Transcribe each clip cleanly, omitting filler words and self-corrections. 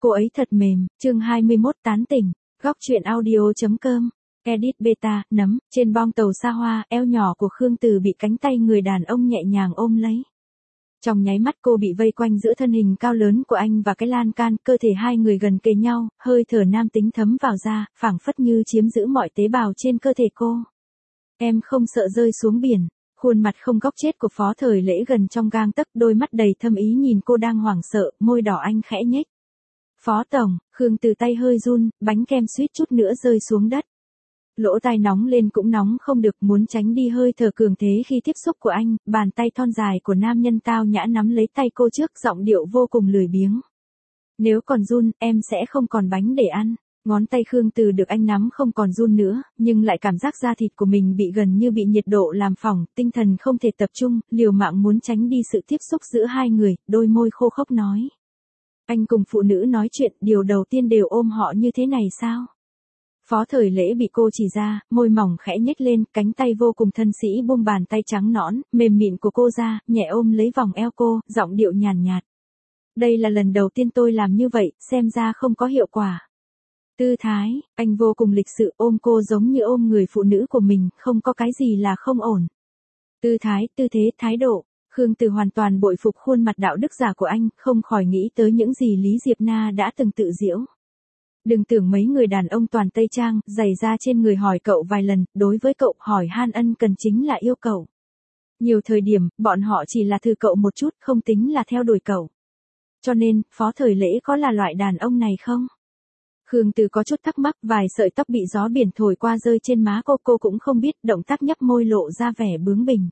Cô ấy thật mềm, chương 21 tán tỉnh, góc truyện audio.com, edit beta, nấm, trên bong tàu xa hoa, eo nhỏ của Khương Từ bị cánh tay người đàn ông nhẹ nhàng ôm lấy. Trong nháy mắt cô bị vây quanh giữa thân hình cao lớn của anh và cái lan can, cơ thể hai người gần kề nhau, hơi thở nam tính thấm vào da, phảng phất như chiếm giữ mọi tế bào trên cơ thể cô. Em không sợ rơi xuống biển. Khuôn mặt không góc chết của Phó Thời Lễ gần trong gang tấc, đôi mắt đầy thâm ý nhìn cô đang hoảng sợ, môi đỏ anh khẽ nhếch. Phó Tổng, Khương Từ tay hơi run, bánh kem suýt chút nữa rơi xuống đất. Lỗ tai nóng lên cũng nóng không được, muốn tránh đi hơi thở cường thế khi tiếp xúc của anh, bàn tay thon dài của nam nhân tao nhã nắm lấy tay cô trước, giọng điệu vô cùng lười biếng. Nếu còn run, em sẽ không còn bánh để ăn. Ngón tay Khương Từ được anh nắm không còn run nữa, nhưng lại cảm giác da thịt của mình bị gần như bị nhiệt độ làm phỏng, tinh thần không thể tập trung, liều mạng muốn tránh đi sự tiếp xúc giữa hai người, đôi môi khô khốc nói. Anh cùng phụ nữ nói chuyện, điều đầu tiên đều ôm họ như thế này sao? Phó Thời Lễ bị cô chỉ ra, môi mỏng khẽ nhếch lên, cánh tay vô cùng thân sĩ buông bàn tay trắng nõn, mềm mịn của cô ra, nhẹ ôm lấy vòng eo cô, giọng điệu nhàn nhạt. Đây là lần đầu tiên tôi làm như vậy, xem ra không có hiệu quả. Tư thái, anh vô cùng lịch sự ôm cô giống như ôm người phụ nữ của mình, không có cái gì là không ổn. Tư thái, tư thế, thái độ, Khương Từ hoàn toàn bội phục khuôn mặt đạo đức giả của anh, không khỏi nghĩ tới những gì Lý Diệp Na đã từng tự giễu. Đừng tưởng mấy người đàn ông toàn Tây Trang, giày da trên người hỏi cậu vài lần, đối với cậu hỏi han ân cần chính là yêu cậu. Nhiều thời điểm, bọn họ chỉ là thử cậu một chút, không tính là theo đuổi cậu. Cho nên, Phó Thời Lễ có là loại đàn ông này không? Khương Từ có chút thắc mắc, vài sợi tóc bị gió biển thổi qua rơi trên má cô cũng không biết, động tác nhấp môi lộ ra vẻ bướng bỉnh.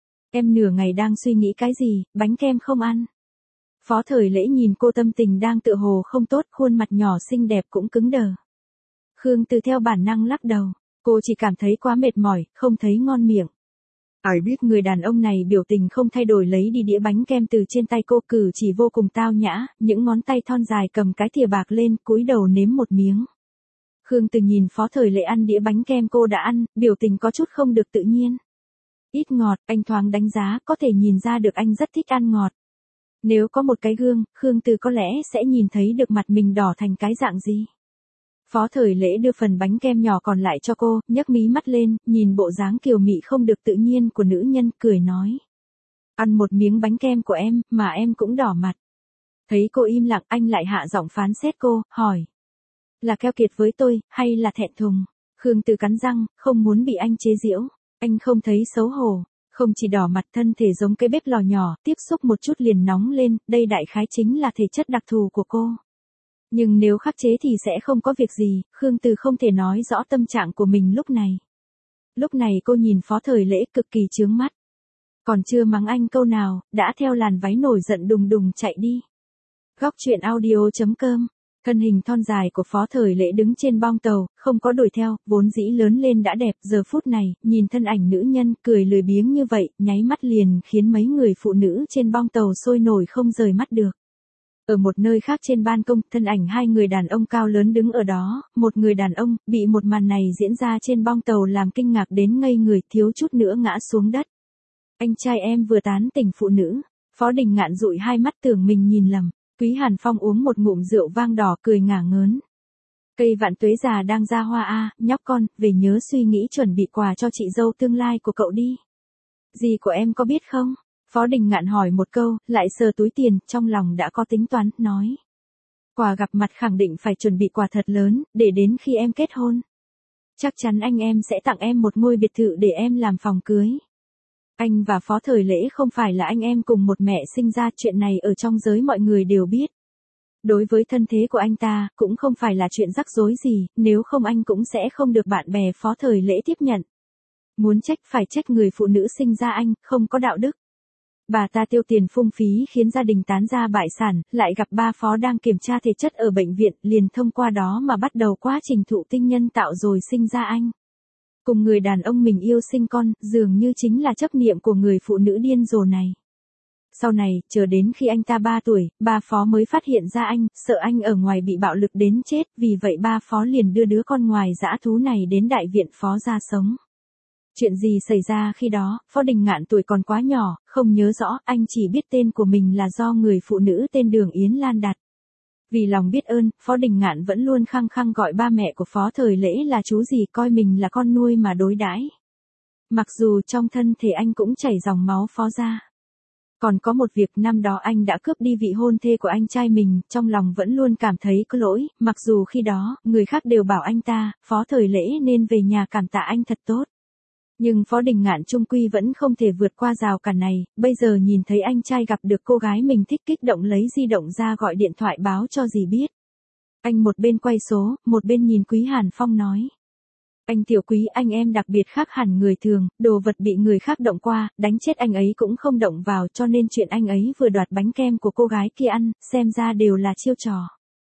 Em nửa ngày đang suy nghĩ cái gì, bánh kem không ăn. Phó Thời Lễ nhìn cô tâm tình đang tựa hồ không tốt, khuôn mặt nhỏ xinh đẹp cũng cứng đờ. Khương Từ theo bản năng lắc đầu, cô chỉ cảm thấy quá mệt mỏi, không thấy ngon miệng. Ai biết người đàn ông này biểu tình không thay đổi lấy đi đĩa bánh kem từ trên tay cô, cử chỉ vô cùng tao nhã, những ngón tay thon dài cầm cái thìa bạc lên, cúi đầu nếm một miếng. Khương Từ nhìn Phó Thời Lễ ăn đĩa bánh kem cô đã ăn, biểu tình có chút không được tự nhiên. Ít ngọt, anh thoáng đánh giá, có thể nhìn ra được anh rất thích ăn ngọt. Nếu có một cái gương, Khương Từ có lẽ sẽ nhìn thấy được mặt mình đỏ thành cái dạng gì. Phó Thời Lễ đưa phần bánh kem nhỏ còn lại cho cô, nhấc mí mắt lên, nhìn bộ dáng kiều mị không được tự nhiên của nữ nhân, cười nói. Ăn một miếng bánh kem của em, mà em cũng đỏ mặt. Thấy cô im lặng, anh lại hạ giọng phán xét cô, hỏi. Là keo kiệt với tôi, hay là thẹn thùng? Khương Từ cắn răng, không muốn bị anh chế giễu. Anh không thấy xấu hổ. Không chỉ đỏ mặt, thân thể giống cái bếp lò nhỏ, tiếp xúc một chút liền nóng lên, đây đại khái chính là thể chất đặc thù của cô. Nhưng nếu khắc chế thì sẽ không có việc gì, Khương Từ không thể nói rõ tâm trạng của mình lúc này. Lúc này cô nhìn Phó Thời Lễ cực kỳ chướng mắt. Còn chưa mắng anh câu nào, đã theo làn váy nổi giận đùng đùng chạy đi. Góc truyện audio.com. Thân hình thon dài của Phó Thời Lễ đứng trên bong tàu, không có đuổi theo, vốn dĩ lớn lên đã đẹp, giờ phút này, nhìn thân ảnh nữ nhân cười lười biếng như vậy, nháy mắt liền khiến mấy người phụ nữ trên bong tàu sôi nổi không rời mắt được. Ở một nơi khác trên ban công, thân ảnh hai người đàn ông cao lớn đứng ở đó, một người đàn ông, bị một màn này diễn ra trên bong tàu làm kinh ngạc đến ngây người, thiếu chút nữa ngã xuống đất. Anh trai em vừa tán tỉnh phụ nữ, Phó Đình Ngạn dụi hai mắt tưởng mình nhìn lầm. Quý Hàn Phong uống một ngụm rượu vang đỏ cười ngả ngớn. Cây vạn tuế già đang ra hoa a, nhóc con, về nhớ suy nghĩ chuẩn bị quà cho chị dâu tương lai của cậu đi. Dì của em có biết không? Phó Đình Ngạn hỏi một câu, lại sờ túi tiền, trong lòng đã có tính toán, nói. Quà gặp mặt khẳng định phải chuẩn bị quà thật lớn, để đến khi em kết hôn. Chắc chắn anh em sẽ tặng em một ngôi biệt thự để em làm phòng cưới. Anh và Phó Thời Lễ không phải là anh em cùng một mẹ sinh ra, chuyện này ở trong giới mọi người đều biết. Đối với thân thế của anh ta, cũng không phải là chuyện rắc rối gì, nếu không anh cũng sẽ không được bạn bè Phó Thời Lễ tiếp nhận. Muốn trách phải trách người phụ nữ sinh ra anh, không có đạo đức. Bà ta tiêu tiền phung phí khiến gia đình tán gia bại sản, lại gặp ba Phó đang kiểm tra thể chất ở bệnh viện, liền thông qua đó mà bắt đầu quá trình thụ tinh nhân tạo rồi sinh ra anh. Cùng người đàn ông mình yêu sinh con, dường như chính là chấp niệm của người phụ nữ điên rồ này. Sau này, chờ đến khi anh ta 3 tuổi, ba Phó mới phát hiện ra anh, sợ anh ở ngoài bị bạo lực đến chết, vì vậy ba Phó liền đưa đứa con ngoài dã thú này đến đại viện Phó gia sống. Chuyện gì xảy ra khi đó, Phó Đình Ngạn tuổi còn quá nhỏ, không nhớ rõ, anh chỉ biết tên của mình là do người phụ nữ tên Đường Yến Lan đặt. Vì lòng biết ơn, Phó Đình Ngạn vẫn luôn khăng khăng gọi ba mẹ của Phó Thời Lễ là chú gì, coi mình là con nuôi mà đối đãi. Mặc dù trong thân thể anh cũng chảy dòng máu Phó gia. Còn có một việc, năm đó anh đã cướp đi vị hôn thê của anh trai mình, trong lòng vẫn luôn cảm thấy có lỗi, mặc dù khi đó, người khác đều bảo anh ta, Phó Thời Lễ nên về nhà cảm tạ anh thật tốt. Nhưng Phó Đình Ngạn trung quy vẫn không thể vượt qua rào cản này, bây giờ nhìn thấy anh trai gặp được cô gái mình thích, kích động lấy di động ra gọi điện thoại báo cho dì biết. Anh một bên quay số, một bên nhìn Quý Hàn Phong nói. Anh Tiểu Quý, anh em đặc biệt khác hẳn người thường, đồ vật bị người khác động qua, đánh chết anh ấy cũng không động vào, cho nên chuyện anh ấy vừa đoạt bánh kem của cô gái kia ăn, xem ra đều là chiêu trò.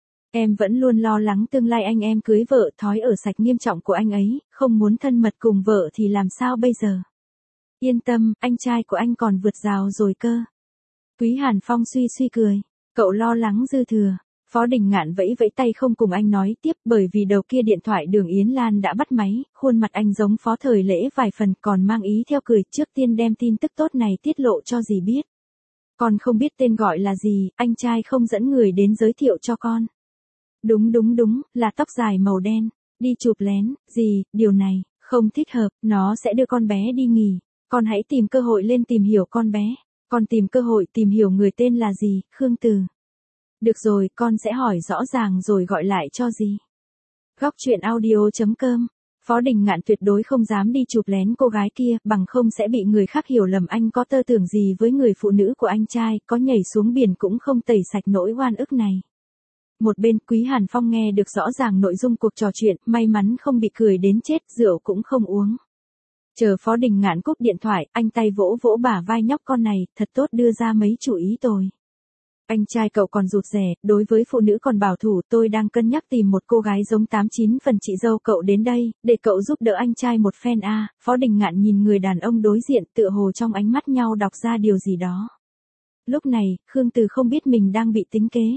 Em vẫn luôn lo lắng tương lai anh em cưới vợ, thói ở sạch nghiêm trọng của anh ấy, không muốn thân mật cùng vợ thì làm sao bây giờ? Yên tâm, anh trai của anh còn vượt rào rồi cơ. Quý Hàn Phong suy suy cười, cậu lo lắng dư thừa. Phó Đình Ngạn vẫy vẫy tay không cùng anh nói tiếp, bởi vì đầu kia điện thoại Đường Yến Lan đã bắt máy, khuôn mặt anh giống Phó Thời Lễ vài phần, còn mang ý theo cười, trước tiên đem tin tức tốt này tiết lộ cho dì biết. Con không biết tên gọi là gì, anh trai không dẫn người đến giới thiệu cho con. Đúng, là tóc dài màu đen, đi chụp lén, dì, điều này, không thích hợp, nó sẽ đưa con bé đi nghỉ, con hãy tìm cơ hội lên tìm hiểu con bé, con tìm cơ hội tìm hiểu người tên là gì, Khương Từ. Được rồi, con sẽ hỏi rõ ràng rồi gọi lại cho dì. Góc truyện audio.com. Phó Đình Ngạn tuyệt đối không dám đi chụp lén cô gái kia, bằng không sẽ bị người khác hiểu lầm anh có tơ tưởng gì với người phụ nữ của anh trai, có nhảy xuống biển cũng không tẩy sạch nỗi oan ức này. Một bên, Quý Hàn Phong nghe được rõ ràng nội dung cuộc trò chuyện, may mắn không bị cười đến chết, rượu cũng không uống. Chờ Phó Đình Ngạn cúp điện thoại, anh tay vỗ vỗ bả vai nhóc con này, thật tốt đưa ra mấy chủ ý tồi. Anh trai cậu còn rụt rè, đối với phụ nữ còn bảo thủ, tôi đang cân nhắc tìm một cô gái giống 89 phần chị dâu cậu đến đây, để cậu giúp đỡ anh trai một phen a. Phó Đình Ngạn nhìn người đàn ông đối diện, tựa hồ trong ánh mắt nhau đọc ra điều gì đó. Lúc này, Khương Từ không biết mình đang bị tính kế.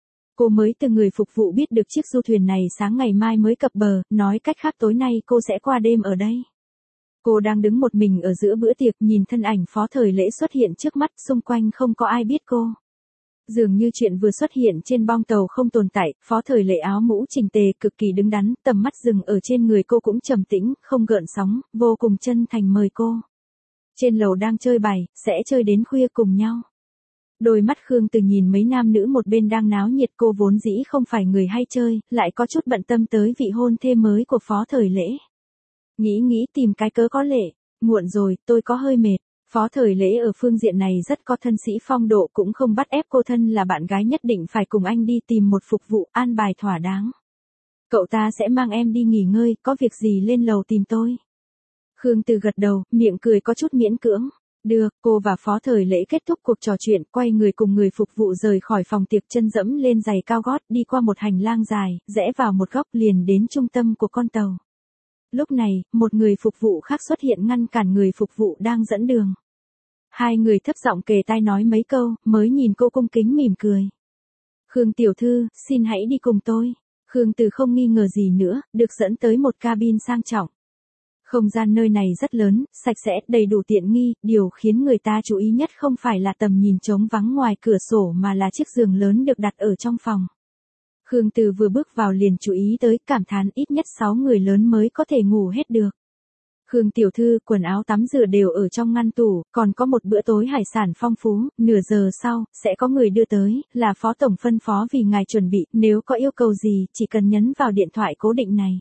Cô mới từ người phục vụ biết được chiếc du thuyền này sáng ngày mai mới cập bờ, nói cách khác tối nay cô sẽ qua đêm ở đây. Cô đang đứng một mình ở giữa bữa tiệc, nhìn thân ảnh Phó Thời Lễ xuất hiện trước mắt, xung quanh không có ai biết cô. Dường như chuyện vừa xuất hiện trên bong tàu không tồn tại, Phó Thời Lễ áo mũ chỉnh tề, cực kỳ đứng đắn, tầm mắt dừng ở trên người cô cũng trầm tĩnh, không gợn sóng, vô cùng chân thành mời cô. Trên lầu đang chơi bài, sẽ chơi đến khuya cùng nhau. Đôi mắt Khương Từ nhìn mấy nam nữ một bên đang náo nhiệt, cô vốn dĩ không phải người hay chơi, lại có chút bận tâm tới vị hôn thê mới của Phó Thời Lễ. Nghĩ tìm cái cớ có lệ, muộn rồi, tôi có hơi mệt. Phó Thời Lễ ở phương diện này rất có thân sĩ phong độ, cũng không bắt ép cô thân là bạn gái nhất định phải cùng anh đi tìm một phục vụ, an bài thỏa đáng. Cậu ta sẽ mang em đi nghỉ ngơi, có việc gì lên lầu tìm tôi. Khương Từ gật đầu, miệng cười có chút miễn cưỡng. Được, cô và Phó Thời Lễ kết thúc cuộc trò chuyện, quay người cùng người phục vụ rời khỏi phòng tiệc, chân dẫm lên giày cao gót, đi qua một hành lang dài, rẽ vào một góc liền đến trung tâm của con tàu. Lúc này, một người phục vụ khác xuất hiện ngăn cản người phục vụ đang dẫn đường. Hai người thấp giọng kề tai nói mấy câu, mới nhìn cô cung kính mỉm cười. Khương tiểu thư, xin hãy đi cùng tôi. Khương Từ không nghi ngờ gì nữa, được dẫn tới một cabin sang trọng. Không gian nơi này rất lớn, sạch sẽ, đầy đủ tiện nghi, điều khiến người ta chú ý nhất không phải là tầm nhìn trống vắng ngoài cửa sổ mà là chiếc giường lớn được đặt ở trong phòng. Khương Từ vừa bước vào liền chú ý tới, cảm thán ít nhất 6 người lớn mới có thể ngủ hết được. Khương tiểu thư, quần áo tắm rửa đều ở trong ngăn tủ, còn có một bữa tối hải sản phong phú, nửa giờ sau, sẽ có người đưa tới, là Phó Tổng phân phó vì ngài chuẩn bị, nếu có yêu cầu gì, chỉ cần nhấn vào điện thoại cố định này.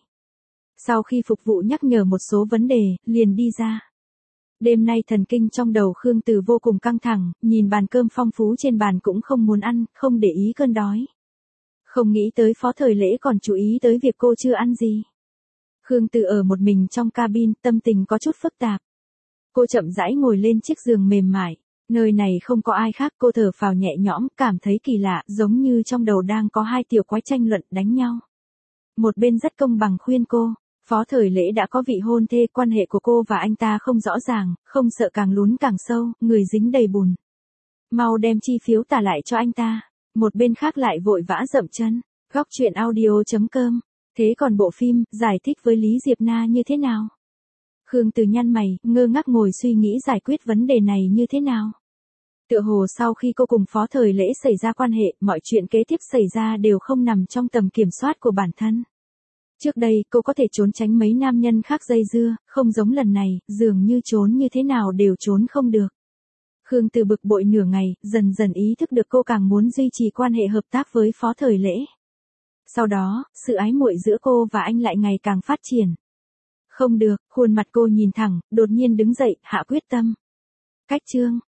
Sau khi phục vụ nhắc nhở một số vấn đề, liền đi ra. Đêm nay thần kinh trong đầu Khương Từ vô cùng căng thẳng, nhìn bàn cơm phong phú trên bàn cũng không muốn ăn, không để ý cơn đói. Không nghĩ tới Phó Thời Lễ còn chú ý tới việc cô chưa ăn gì. Khương Từ ở một mình trong cabin, tâm tình có chút phức tạp. Cô chậm rãi ngồi lên chiếc giường mềm mại, nơi này không có ai khác, cô thở phào nhẹ nhõm, cảm thấy kỳ lạ, giống như trong đầu đang có hai tiểu quái tranh luận đánh nhau. Một bên rất công bằng khuyên cô, Phó Thời Lễ đã có vị hôn thê, quan hệ của cô và anh ta không rõ ràng, không sợ càng lún càng sâu, người dính đầy bùn. Mau đem chi phiếu trả lại cho anh ta. Một bên khác lại vội vã dậm chân. Góc truyện audio.com. Thế còn bộ phim, giải thích với Lý Diệp Na như thế nào? Khương Từ nhăn mày, ngơ ngác ngồi suy nghĩ giải quyết vấn đề này như thế nào? Tựa hồ sau khi cô cùng Phó Thời Lễ xảy ra quan hệ, mọi chuyện kế tiếp xảy ra đều không nằm trong tầm kiểm soát của bản thân. Trước đây, cô có thể trốn tránh mấy nam nhân khác dây dưa, không giống lần này, dường như trốn như thế nào đều trốn không được. Khương Từ bực bội nửa ngày, dần dần ý thức được cô càng muốn duy trì quan hệ hợp tác với Phó Thời Lễ. Sau đó, sự ái muội giữa cô và anh lại ngày càng phát triển. Không được, khuôn mặt cô nhìn thẳng, đột nhiên đứng dậy, hạ quyết tâm. Cách chương